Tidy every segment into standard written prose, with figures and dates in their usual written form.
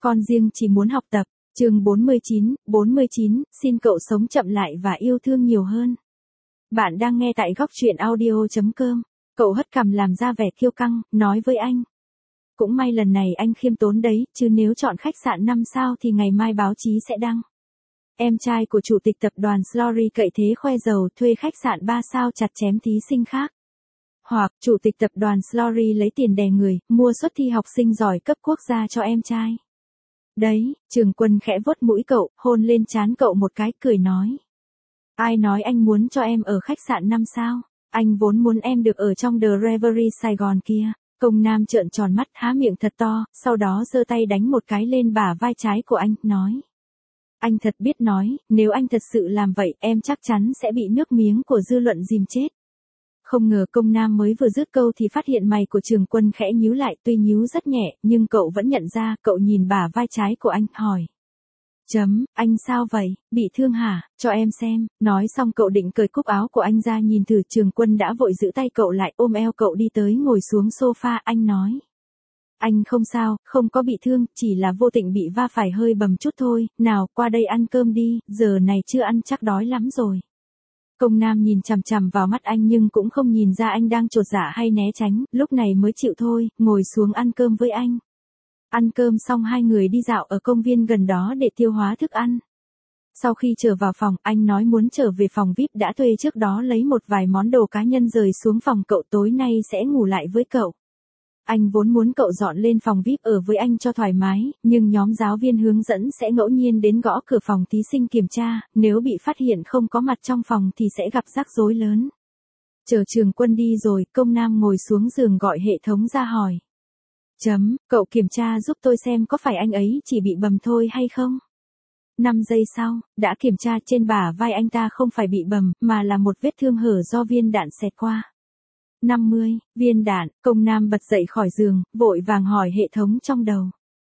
Con riêng chỉ muốn học tập. Chương 49, xin cậu sống chậm lại và yêu thương nhiều hơn. Bạn đang nghe tại góc truyện audio.com. Cậu hất cằm làm ra vẻ kiêu căng, nói với anh. Cũng may lần này anh khiêm tốn đấy, chứ nếu chọn khách sạn 5 sao thì ngày mai báo chí sẽ đăng. Em trai của chủ tịch tập đoàn Slory cậy thế khoe giàu thuê khách sạn 3 sao chặt chém thí sinh khác. Hoặc, chủ tịch tập đoàn Slory lấy tiền đè người, mua suất thi học sinh giỏi cấp quốc gia cho em trai. Đấy, Trường Quân khẽ vuốt mũi cậu, hôn lên trán cậu một cái, cười nói. Ai nói anh muốn cho em ở khách sạn 5 sao? Anh vốn muốn em được ở trong The Reverie Sài Gòn kia. Công Nam trợn tròn mắt, há miệng thật to, sau đó giơ tay đánh một cái lên bả vai trái của anh, nói. Anh thật biết nói, nếu anh thật sự làm vậy, em chắc chắn sẽ bị nước miếng của dư luận dìm chết. Không ngờ Công Nam mới vừa dứt câu thì phát hiện mày của Trường Quân khẽ nhíu lại, tuy nhíu rất nhẹ, nhưng cậu vẫn nhận ra, cậu nhìn bả vai trái của anh, hỏi. Anh sao vậy, bị thương hả, cho em xem. Nói xong cậu định cởi cúc áo của anh ra nhìn thử, Trường Quân đã vội giữ tay cậu lại, ôm eo cậu đi tới ngồi xuống sofa, anh nói. Anh không sao, không có bị thương, chỉ là vô tình bị va phải hơi bầm chút thôi, nào, qua đây ăn cơm đi, giờ này chưa ăn chắc đói lắm rồi. Công Nam nhìn chằm chằm vào mắt anh nhưng cũng không nhìn ra anh đang chột dạ hay né tránh, lúc này mới chịu thôi, ngồi xuống ăn cơm với anh. Ăn cơm xong hai người đi dạo ở công viên gần đó để tiêu hóa thức ăn. Sau khi trở vào phòng, anh nói muốn trở về phòng VIP đã thuê trước đó lấy một vài món đồ cá nhân rời xuống phòng cậu, tối nay sẽ ngủ lại với cậu. Anh vốn muốn cậu dọn lên phòng VIP ở với anh cho thoải mái, nhưng nhóm giáo viên hướng dẫn sẽ ngẫu nhiên đến gõ cửa phòng thí sinh kiểm tra, nếu bị phát hiện không có mặt trong phòng thì sẽ gặp rắc rối lớn. Chờ Trường Quân đi rồi, Công Nam ngồi xuống giường gọi hệ thống ra hỏi. Cậu kiểm tra giúp tôi xem có phải anh ấy chỉ bị bầm thôi hay không? 5 giây sau, đã kiểm tra, trên bả vai anh ta không phải bị bầm, mà là một vết thương hở do viên đạn xẹt qua. 50, viên đạn, Công Nam bật dậy khỏi giường, vội vàng hỏi hệ thống trong đầu.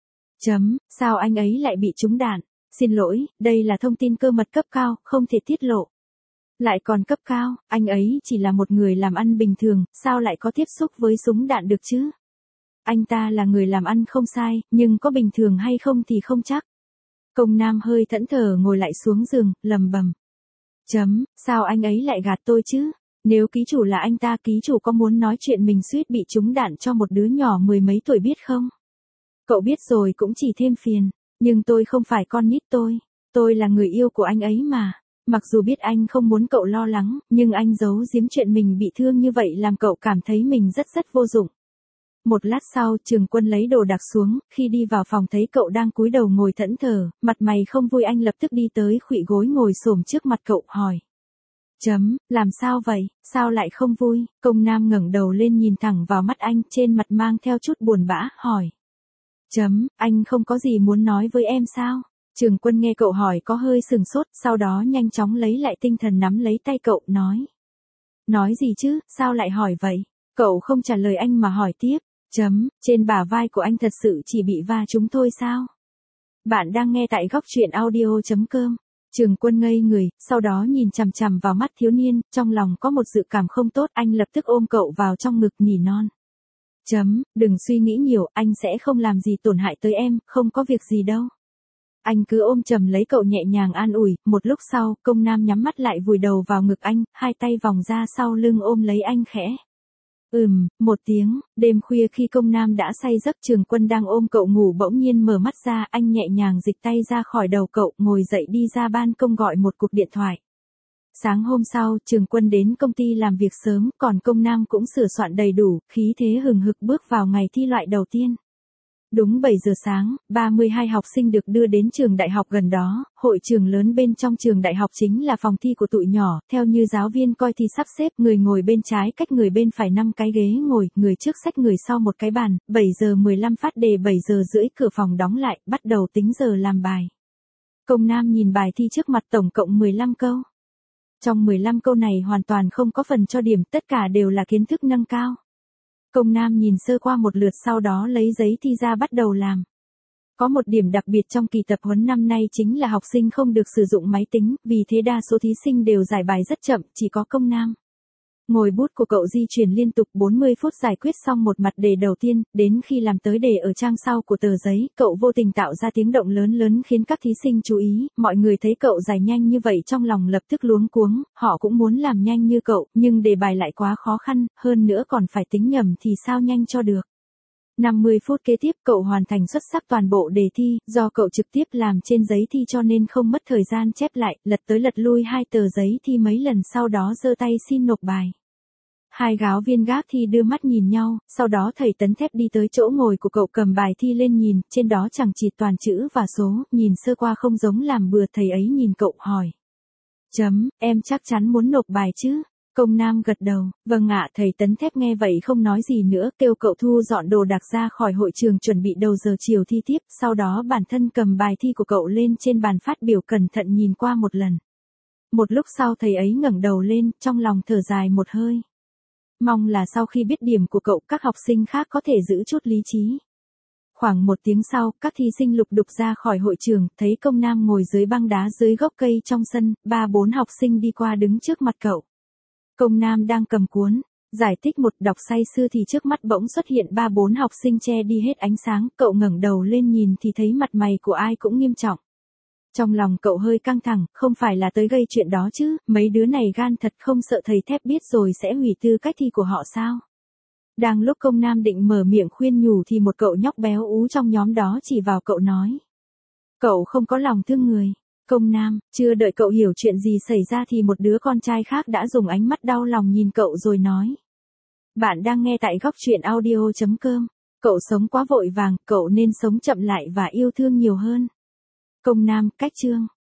Sao anh ấy lại bị trúng đạn? Xin lỗi, đây là thông tin cơ mật cấp cao, không thể tiết lộ. Lại còn cấp cao, anh ấy chỉ là một người làm ăn bình thường, sao lại có tiếp xúc với súng đạn được chứ? Anh ta là người làm ăn không sai, nhưng có bình thường hay không thì không chắc. Công Nam hơi thẫn thờ ngồi lại xuống giường, lầm bầm. Sao anh ấy lại gạt tôi chứ? Nếu ký chủ là anh ta, ký chủ có muốn nói chuyện mình suýt bị trúng đạn cho một đứa nhỏ mười mấy tuổi biết không? Cậu biết rồi cũng chỉ thêm phiền, nhưng tôi không phải con nít tôi là người yêu của anh ấy mà. Mặc dù biết anh không muốn cậu lo lắng, nhưng anh giấu giếm chuyện mình bị thương như vậy làm cậu cảm thấy mình rất vô dụng. Một lát sau, Trường Quân lấy đồ đạc xuống, khi đi vào phòng thấy cậu đang cúi đầu ngồi thẫn thờ, mặt mày không vui, anh lập tức đi tới khuỵu gối ngồi xổm trước mặt cậu, hỏi. Làm sao vậy, sao lại không vui? Công Nam ngẩng đầu lên nhìn thẳng vào mắt anh, trên mặt mang theo chút buồn bã, hỏi. Anh không có gì muốn nói với em sao? Trường Quân nghe cậu hỏi có hơi sừng sốt, sau đó nhanh chóng lấy lại tinh thần nắm lấy tay cậu, nói. Nói gì chứ, sao lại hỏi vậy? Cậu không trả lời anh mà hỏi tiếp. Trên bả vai của anh thật sự chỉ bị va trúng thôi sao? Bạn đang nghe tại góc truyện audio.com. Trường Quân ngây người, sau đó nhìn chằm chằm vào mắt thiếu niên, trong lòng có một dự cảm không tốt, anh lập tức ôm cậu vào trong ngực nỉ non. Đừng suy nghĩ nhiều, anh sẽ không làm gì tổn hại tới em, không có việc gì đâu. Anh cứ ôm chầm lấy cậu nhẹ nhàng an ủi, một lúc sau, Công Nam nhắm mắt lại vùi đầu vào ngực anh, hai tay vòng ra sau lưng ôm lấy anh khẽ. Một tiếng, đêm khuya khi Công Nam đã say giấc, Trường Quân đang ôm cậu ngủ bỗng nhiên mở mắt ra, anh nhẹ nhàng dịch tay ra khỏi đầu cậu, ngồi dậy đi ra ban công gọi một cuộc điện thoại. Sáng hôm sau, Trường Quân đến công ty làm việc sớm, còn Công Nam cũng sửa soạn đầy đủ, khí thế hừng hực bước vào ngày thi loại đầu tiên. Đúng 7 giờ sáng, 32 học sinh được đưa đến trường đại học gần đó, hội trường lớn bên trong trường đại học chính là phòng thi của tụi nhỏ, theo như giáo viên coi thi sắp xếp, người ngồi bên trái cách người bên phải 5 cái ghế ngồi, người trước xách người sau một cái bàn, 7 giờ 15 phát đề, 7 giờ rưỡi cửa phòng đóng lại, bắt đầu tính giờ làm bài. Công Nam nhìn bài thi trước mặt, tổng cộng 15 câu. Trong 15 câu này hoàn toàn không có phần cho điểm, tất cả đều là kiến thức nâng cao. Công Nam nhìn sơ qua một lượt, sau đó lấy giấy thi ra bắt đầu làm. Có một điểm đặc biệt trong kỳ tập huấn năm nay chính là học sinh không được sử dụng máy tính, vì thế đa số thí sinh đều giải bài rất chậm, chỉ có Công Nam. Ngòi bút của cậu di chuyển liên tục 40 phút giải quyết xong một mặt đề đầu tiên, đến khi làm tới đề ở trang sau của tờ giấy, cậu vô tình tạo ra tiếng động lớn lớn khiến các thí sinh chú ý, mọi người thấy cậu giải nhanh như vậy trong lòng lập tức luống cuống, họ cũng muốn làm nhanh như cậu, nhưng đề bài lại quá khó khăn, hơn nữa còn phải tính nhầm thì sao nhanh cho được. 50 phút kế tiếp cậu hoàn thành xuất sắc toàn bộ đề thi, do cậu trực tiếp làm trên giấy thi cho nên không mất thời gian chép lại, lật tới lật lui hai tờ giấy thi mấy lần sau đó giơ tay xin nộp bài. Hai giáo viên gác thi đưa mắt nhìn nhau, sau đó thầy Tấn Thép đi tới chỗ ngồi của cậu cầm bài thi lên nhìn, trên đó chẳng chịt toàn chữ và số, nhìn sơ qua không giống làm bừa, thầy ấy nhìn cậu hỏi. Em chắc chắn muốn nộp bài chứ? Công Nam gật đầu, vâng ạ. Thầy Tấn Thép nghe vậy không nói gì nữa, kêu cậu thu dọn đồ đạc ra khỏi hội trường chuẩn bị đầu giờ chiều thi tiếp, sau đó bản thân cầm bài thi của cậu lên trên bàn phát biểu cẩn thận nhìn qua một lần. Một lúc sau thầy ấy ngẩng đầu lên, trong lòng thở dài một hơi. Mong là sau khi biết điểm của cậu các học sinh khác có thể giữ chút lý trí. Khoảng một tiếng sau, các thí sinh lục đục ra khỏi hội trường, thấy Công Nam ngồi dưới băng đá dưới gốc cây trong sân, 3-4 học sinh đi qua đứng trước mặt cậu. Công Nam đang cầm cuốn giải thích một đọc say sưa thì trước mắt bỗng xuất hiện 3-4 học sinh che đi hết ánh sáng, cậu ngẩng đầu lên nhìn thì thấy mặt mày của ai cũng nghiêm trọng. Trong lòng cậu hơi căng thẳng, không phải là tới gây chuyện đó chứ, mấy đứa này gan thật, không sợ thầy Thép biết rồi sẽ hủy tư cách thi của họ sao? Đang lúc Công Nam định mở miệng khuyên nhủ thì một cậu nhóc béo ú trong nhóm đó chỉ vào cậu nói. Cậu không có lòng thương người. Công Nam, chưa đợi cậu hiểu chuyện gì xảy ra thì một đứa con trai khác đã dùng ánh mắt đau lòng nhìn cậu rồi nói. Bạn đang nghe tại góc truyện audio.com. Cậu sống quá vội vàng, cậu nên sống chậm lại và yêu thương nhiều hơn. Công Nam, cách chương.